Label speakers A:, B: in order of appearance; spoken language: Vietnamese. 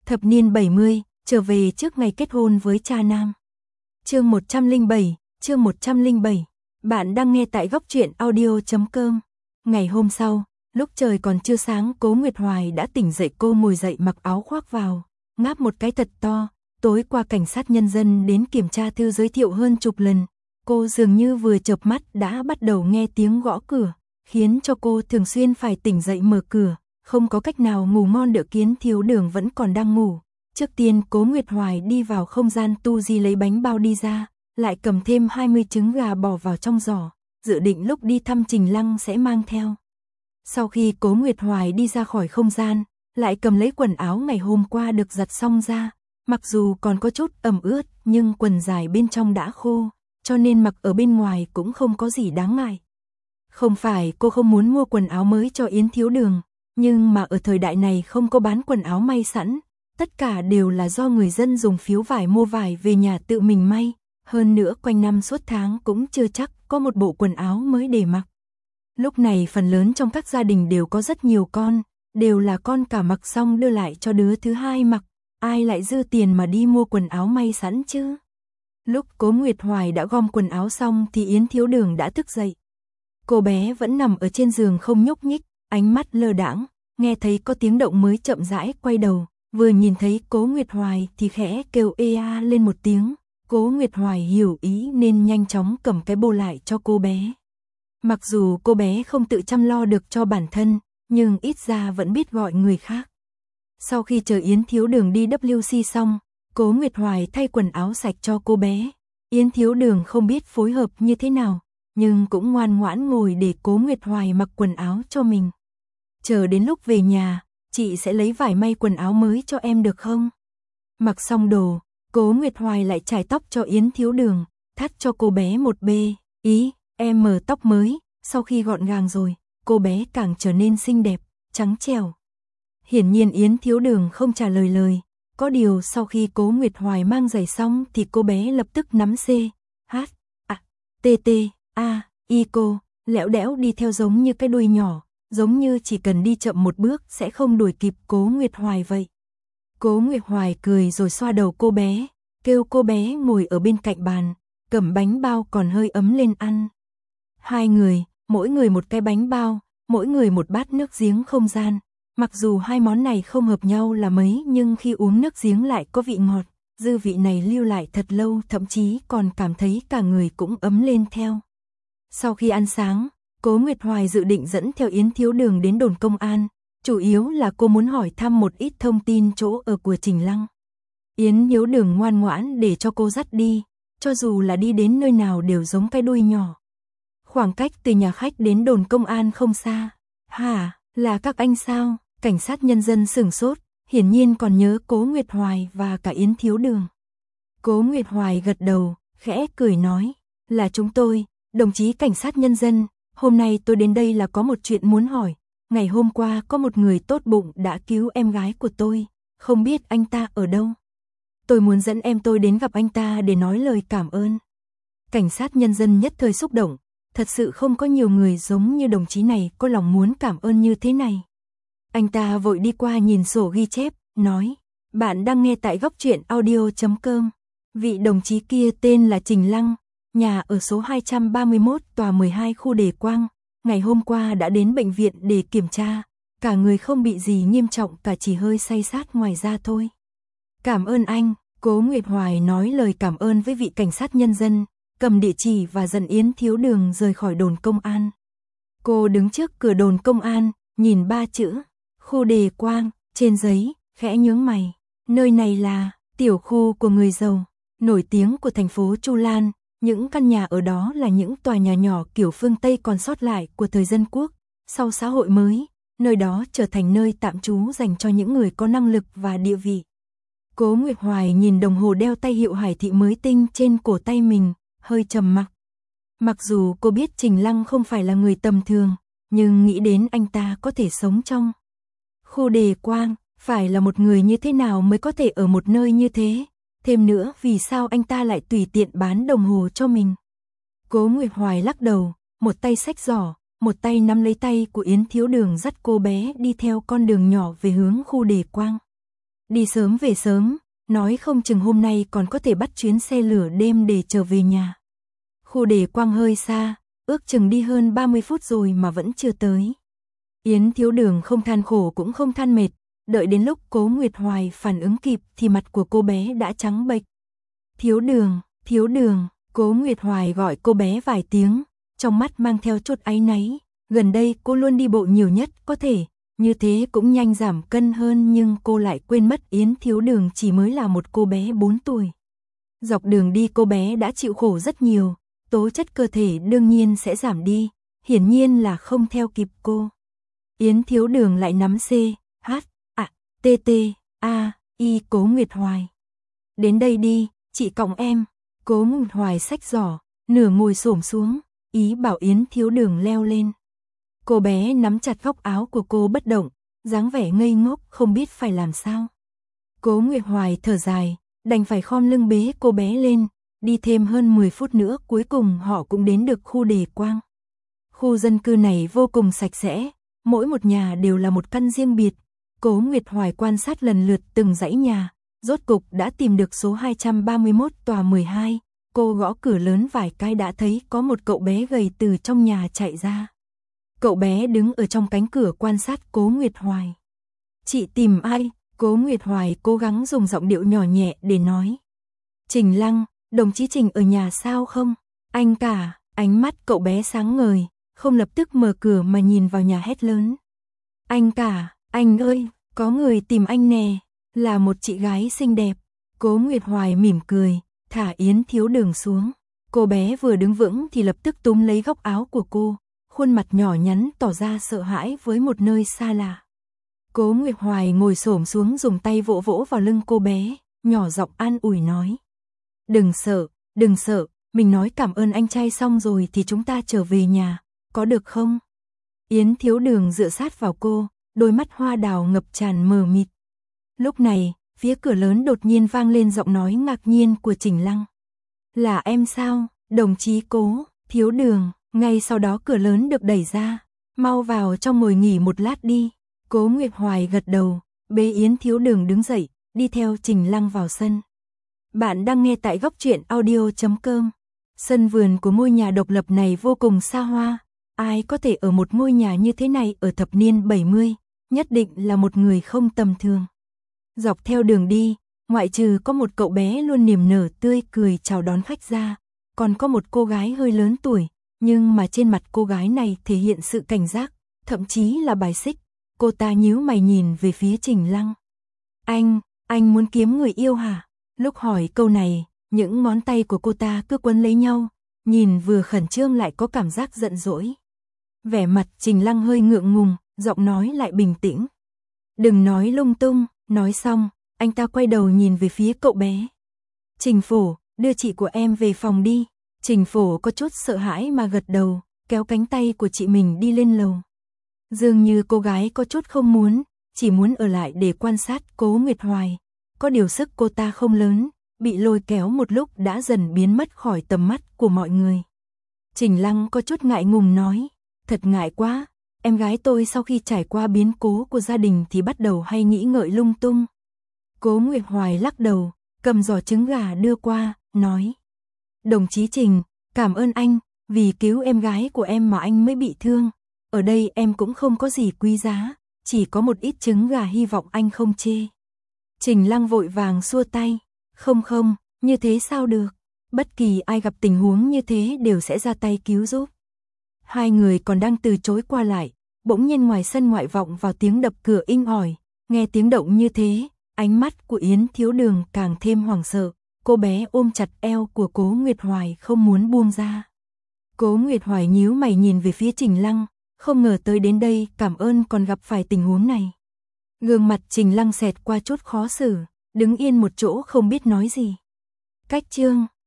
A: Thập niên 70, trở về trước ngày kết hôn với cha nam. Chương 107, bạn đang nghe tại goctruyện.audio.com. Ngày hôm sau, lúc trời còn chưa sáng, Cố Nguyệt Hoài đã tỉnh dậy. Cô ngồi dậy mặc áo khoác vào, ngáp một cái thật to. Tối qua cảnh sát nhân dân đến kiểm tra thư giới thiệu hơn chục lần. Cô dường như vừa chợp mắt đã bắt đầu nghe tiếng gõ cửa, khiến cho cô thường xuyên phải tỉnh dậy mở cửa. Không có cách nào ngủ ngon được. Yến Thiếu Đường vẫn còn đang ngủ. Trước tiên Cố Nguyệt Hoài đi vào không gian tu di lấy bánh bao đi ra, lại cầm thêm 20 trứng gà bỏ vào trong giỏ, dự định lúc đi thăm Trình Lăng sẽ mang theo. Sau khi Cố Nguyệt Hoài đi ra khỏi không gian, lại cầm lấy quần áo ngày hôm qua được giặt xong ra. Mặc dù còn có chút ẩm ướt, nhưng quần dài bên trong đã khô, cho nên mặc ở bên ngoài cũng không có gì đáng ngại. Không phải cô không muốn mua quần áo mới cho Yến Thiếu Đường, nhưng mà ở thời đại này không có bán quần áo may sẵn, tất cả đều là do người dân dùng phiếu vải mua vải về nhà tự mình may, hơn nữa quanh năm suốt tháng cũng chưa chắc có một bộ quần áo mới để mặc. Lúc này phần lớn trong các gia đình đều có rất nhiều con, đều là con cả mặc xong đưa lại cho đứa thứ hai mặc, ai lại dư tiền mà đi mua quần áo may sẵn chứ. Lúc Cố Nguyệt Hoài đã gom quần áo xong thì Yến Thiếu Đường đã thức dậy. Cô bé vẫn nằm ở trên giường không nhúc nhích, ánh mắt lơ đãng, nghe thấy có tiếng động mới chậm rãi quay đầu, vừa nhìn thấy Cố Nguyệt Hoài thì khẽ kêu ê a lên một tiếng. Cố Nguyệt Hoài hiểu ý nên nhanh chóng cầm cái bô lại cho cô bé. Mặc dù cô bé không tự chăm lo được cho bản thân, nhưng ít ra vẫn biết gọi người khác. Sau khi chờ Yến Thiếu Đường đi WC xong, Cố Nguyệt Hoài thay quần áo sạch cho cô bé. Yến Thiếu Đường không biết phối hợp như thế nào, nhưng cũng ngoan ngoãn ngồi để Cố Nguyệt Hoài mặc quần áo cho mình. Chờ đến lúc về nhà, chị sẽ lấy vải may quần áo mới cho em được không? Mặc xong đồ, Cố Nguyệt Hoài lại chải tóc cho Yến Thiếu Đường, thắt cho cô bé một bê. Em mở tóc mới. Sau khi gọn gàng rồi, cô bé càng trở nên xinh đẹp, trắng trẻo. Hiển nhiên Yến Thiếu Đường không trả lời lời. Có điều sau khi Cố Nguyệt Hoài mang giày xong thì cô bé lập tức nắm C, H, A, T, T, A, I cô, lẽo đẽo đi theo giống như cái đuôi nhỏ, giống như chỉ cần đi chậm một bước sẽ không đuổi kịp Cố Nguyệt Hoài vậy. Cố Nguyệt Hoài cười rồi xoa đầu cô bé, kêu cô bé ngồi ở bên cạnh bàn, cầm bánh bao còn hơi ấm lên ăn. Hai người, mỗi người một cái bánh bao, mỗi người một bát nước giếng không gian. Mặc dù hai món này không hợp nhau là mấy, nhưng khi uống nước giếng lại có vị ngọt, dư vị này lưu lại thật lâu, thậm chí còn cảm thấy cả người cũng ấm lên theo. Sau khi ăn sáng, Cố Nguyệt Hoài dự định dẫn theo Yến Thiếu Đường đến đồn công an, chủ yếu là cô muốn hỏi thăm một ít thông tin chỗ ở của Trình Lăng. Yến Thiếu Đường ngoan ngoãn để cho cô dắt đi, cho dù là đi đến nơi nào đều giống cái đuôi nhỏ. Khoảng cách từ nhà khách đến đồn công an không xa. Hả, là các anh sao? Cảnh sát nhân dân sửng sốt, hiển nhiên còn nhớ Cố Nguyệt Hoài và cả Yến Thiếu Đường. Cố Nguyệt Hoài gật đầu, khẽ cười nói, là chúng tôi, đồng chí cảnh sát nhân dân, hôm nay tôi đến đây là có một chuyện muốn hỏi. Ngày hôm qua có một người tốt bụng đã cứu em gái của tôi, không biết anh ta ở đâu. Tôi muốn dẫn em tôi đến gặp anh ta để nói lời cảm ơn. Cảnh sát nhân dân nhất thời xúc động, thật sự không có nhiều người giống như đồng chí này có lòng muốn cảm ơn như thế này. Anh ta vội đi qua nhìn sổ ghi chép, nói, bạn đang nghe tại goctruyện.audio.com. Vị đồng chí kia tên là Trình Lăng, nhà ở số 231 tòa 12 khu Đề Quang, ngày hôm qua đã đến bệnh viện để kiểm tra, cả người không bị gì nghiêm trọng, cả chỉ hơi say sát ngoài ra thôi. Cảm ơn anh. Cố Nguyệt Hoài nói lời cảm ơn với vị cảnh sát nhân dân, cầm địa chỉ và dẫn Yến Thiếu Đường rời khỏi đồn công an. Cô đứng trước cửa đồn công an, nhìn ba chữ khu Đề Quang trên giấy, khẽ nhướng mày. Nơi này là tiểu khu của người giàu, nổi tiếng của thành phố Chu Lan. Những căn nhà ở đó là những tòa nhà nhỏ kiểu phương Tây còn sót lại của thời dân quốc. Sau xã hội mới, nơi đó trở thành nơi tạm trú dành cho những người có năng lực và địa vị. Cố Nguyệt Hoài nhìn đồng hồ đeo tay hiệu Hải Thị mới tinh trên cổ tay mình, hơi trầm mặc. Mặc dù cô biết Trình Lăng không phải là người tầm thường, nhưng nghĩ đến anh ta có thể sống trong khu Đề Quang, phải là một người như thế nào mới có thể ở một nơi như thế. Thêm nữa, vì sao anh ta lại tùy tiện bán đồng hồ cho mình? Cố Nguyệt Hoài lắc đầu, một tay xách giỏ, một tay nắm lấy tay của Yến Thiếu Đường dắt cô bé đi theo con đường nhỏ về hướng khu Đề Quang. đi sớm về sớm, nói không chừng hôm nay còn có thể bắt chuyến xe lửa đêm để trở về nhà. Khu Đề Quang hơi xa, ước chừng đi hơn 30 phút rồi mà vẫn chưa tới. Yến Thiếu Đường không than khổ cũng không than mệt, đợi đến lúc Cố Nguyệt Hoài phản ứng kịp thì mặt của cô bé đã trắng bệch. Thiếu đường, Cố Nguyệt Hoài gọi cô bé vài tiếng, trong mắt mang theo chút áy náy, gần đây cô luôn đi bộ nhiều nhất có thể, như thế cũng nhanh giảm cân hơn nhưng cô lại quên mất Yến Thiếu Đường chỉ mới là một cô bé 4 tuổi. Dọc đường đi cô bé đã chịu khổ rất nhiều, tố chất cơ thể đương nhiên sẽ giảm đi, hiển nhiên là không theo kịp cô. Yến Thiếu Đường lại nắm C, H, A, T, T, A, I Cố Nguyệt Hoài. Đến đây đi, chị cõng em. Cố Nguyệt Hoài xách giỏ, nửa ngồi xổm xuống, ý bảo Yến Thiếu Đường leo lên. Cô bé nắm chặt góc áo của cô bất động, dáng vẻ ngây ngốc không biết phải làm sao. Cố Nguyệt Hoài thở dài, đành phải khom lưng bế cô bé lên, đi thêm hơn 10 phút nữa cuối cùng họ cũng đến được khu Đề Quang. Khu dân cư này vô cùng sạch sẽ, mỗi một nhà đều là một căn riêng biệt. Cố Nguyệt Hoài quan sát lần lượt từng dãy nhà, rốt cục đã tìm được số 231 tòa 12, cô gõ cửa lớn vài cái đã thấy có một cậu bé gầy từ trong nhà chạy ra. Cậu bé đứng ở trong cánh cửa quan sát Cố Nguyệt Hoài. Chị tìm ai? Cố Nguyệt Hoài cố gắng dùng giọng điệu nhỏ nhẹ để nói. Trình Lăng, đồng chí Trình ở nhà sao không? Anh cả, ánh mắt cậu bé sáng ngời, không lập tức mở cửa mà nhìn vào nhà hét lớn. Anh cả, anh ơi, có người tìm anh nè, là một chị gái xinh đẹp. Cố Nguyệt Hoài mỉm cười, thả Yến Thiếu Đường xuống. Cô bé vừa đứng vững thì lập tức túm lấy góc áo của cô, khuôn mặt nhỏ nhắn tỏ ra sợ hãi với một nơi xa lạ. Cố Nguyệt Hoài ngồi xổm xuống dùng tay vỗ vỗ vào lưng cô bé, nhỏ giọng an ủi nói. Đừng sợ, mình nói cảm ơn anh trai xong rồi thì chúng ta trở về nhà, có được không? Yến Thiếu Đường dựa sát vào cô, đôi mắt hoa đào ngập tràn mờ mịt. Lúc này, phía cửa lớn đột nhiên vang lên giọng nói ngạc nhiên của Trình Lăng. Là em sao, đồng chí Cố, Thiếu Đường, ngay sau đó cửa lớn được đẩy ra, mau vào trong ngồi nghỉ một lát đi. Cố Nguyệt Hoài gật đầu, bế Yến Thiếu Đường đứng dậy, đi theo Trình Lăng vào sân. Bạn đang nghe tại goctruyện.audio.com. Sân vườn của ngôi nhà độc lập này vô cùng xa hoa, ai có thể ở một ngôi nhà như thế này ở thập niên 70, nhất định là một người không tầm thường. Dọc theo đường đi, ngoại trừ có một cậu bé luôn niềm nở tươi cười chào đón khách ra, còn có một cô gái hơi lớn tuổi, nhưng mà trên mặt cô gái này thể hiện sự cảnh giác, thậm chí là bài xích. Cô ta nhíu mày nhìn về phía Trình Lăng. Anh muốn kiếm người yêu hả? Lúc hỏi câu này, những ngón tay của cô ta cứ quấn lấy nhau, nhìn vừa khẩn trương lại có cảm giác giận dỗi. Vẻ mặt Trình Lăng hơi ngượng ngùng, giọng nói lại bình tĩnh. Đừng nói lung tung, nói xong, anh ta quay đầu nhìn về phía cậu bé. Trình Phổ, đưa chị của em về phòng đi. Trình Phổ có chút sợ hãi mà gật đầu, kéo cánh tay của chị mình đi lên lầu. Dường như cô gái có chút không muốn, chỉ muốn ở lại để quan sát Cố Nguyệt Hoài. Có điều sức cô ta không lớn, bị lôi kéo một lúc đã dần biến mất khỏi tầm mắt của mọi người. Trình Lăng có chút ngại ngùng nói, thật ngại quá, em gái tôi sau khi trải qua biến cố của gia đình thì bắt đầu hay nghĩ ngợi lung tung. Cố Nguyệt Hoài lắc đầu, cầm giỏ trứng gà đưa qua, nói. Đồng chí Trình, cảm ơn anh, vì cứu em gái của em mà anh mới bị thương. Ở đây em cũng không có gì quý giá, chỉ có một ít trứng gà hy vọng anh không chê. Trình Lăng vội vàng xua tay, không, như thế sao được, bất kỳ ai gặp tình huống như thế đều sẽ ra tay cứu giúp. Hai người còn đang từ chối qua lại, bỗng nhiên ngoài sân ngoại vọng vào tiếng đập cửa inh ỏi, nghe tiếng động như thế, ánh mắt của Yến Thiếu Đường càng thêm hoảng sợ, cô bé ôm chặt eo của Cố Nguyệt Hoài không muốn buông ra. Cố Nguyệt Hoài nhíu mày nhìn về phía Trình Lăng, không ngờ tới đến đây cảm ơn còn gặp phải tình huống này. Gương mặt Trình Lăng xẹt qua chút khó xử, đứng yên một chỗ không biết nói gì. Cách chương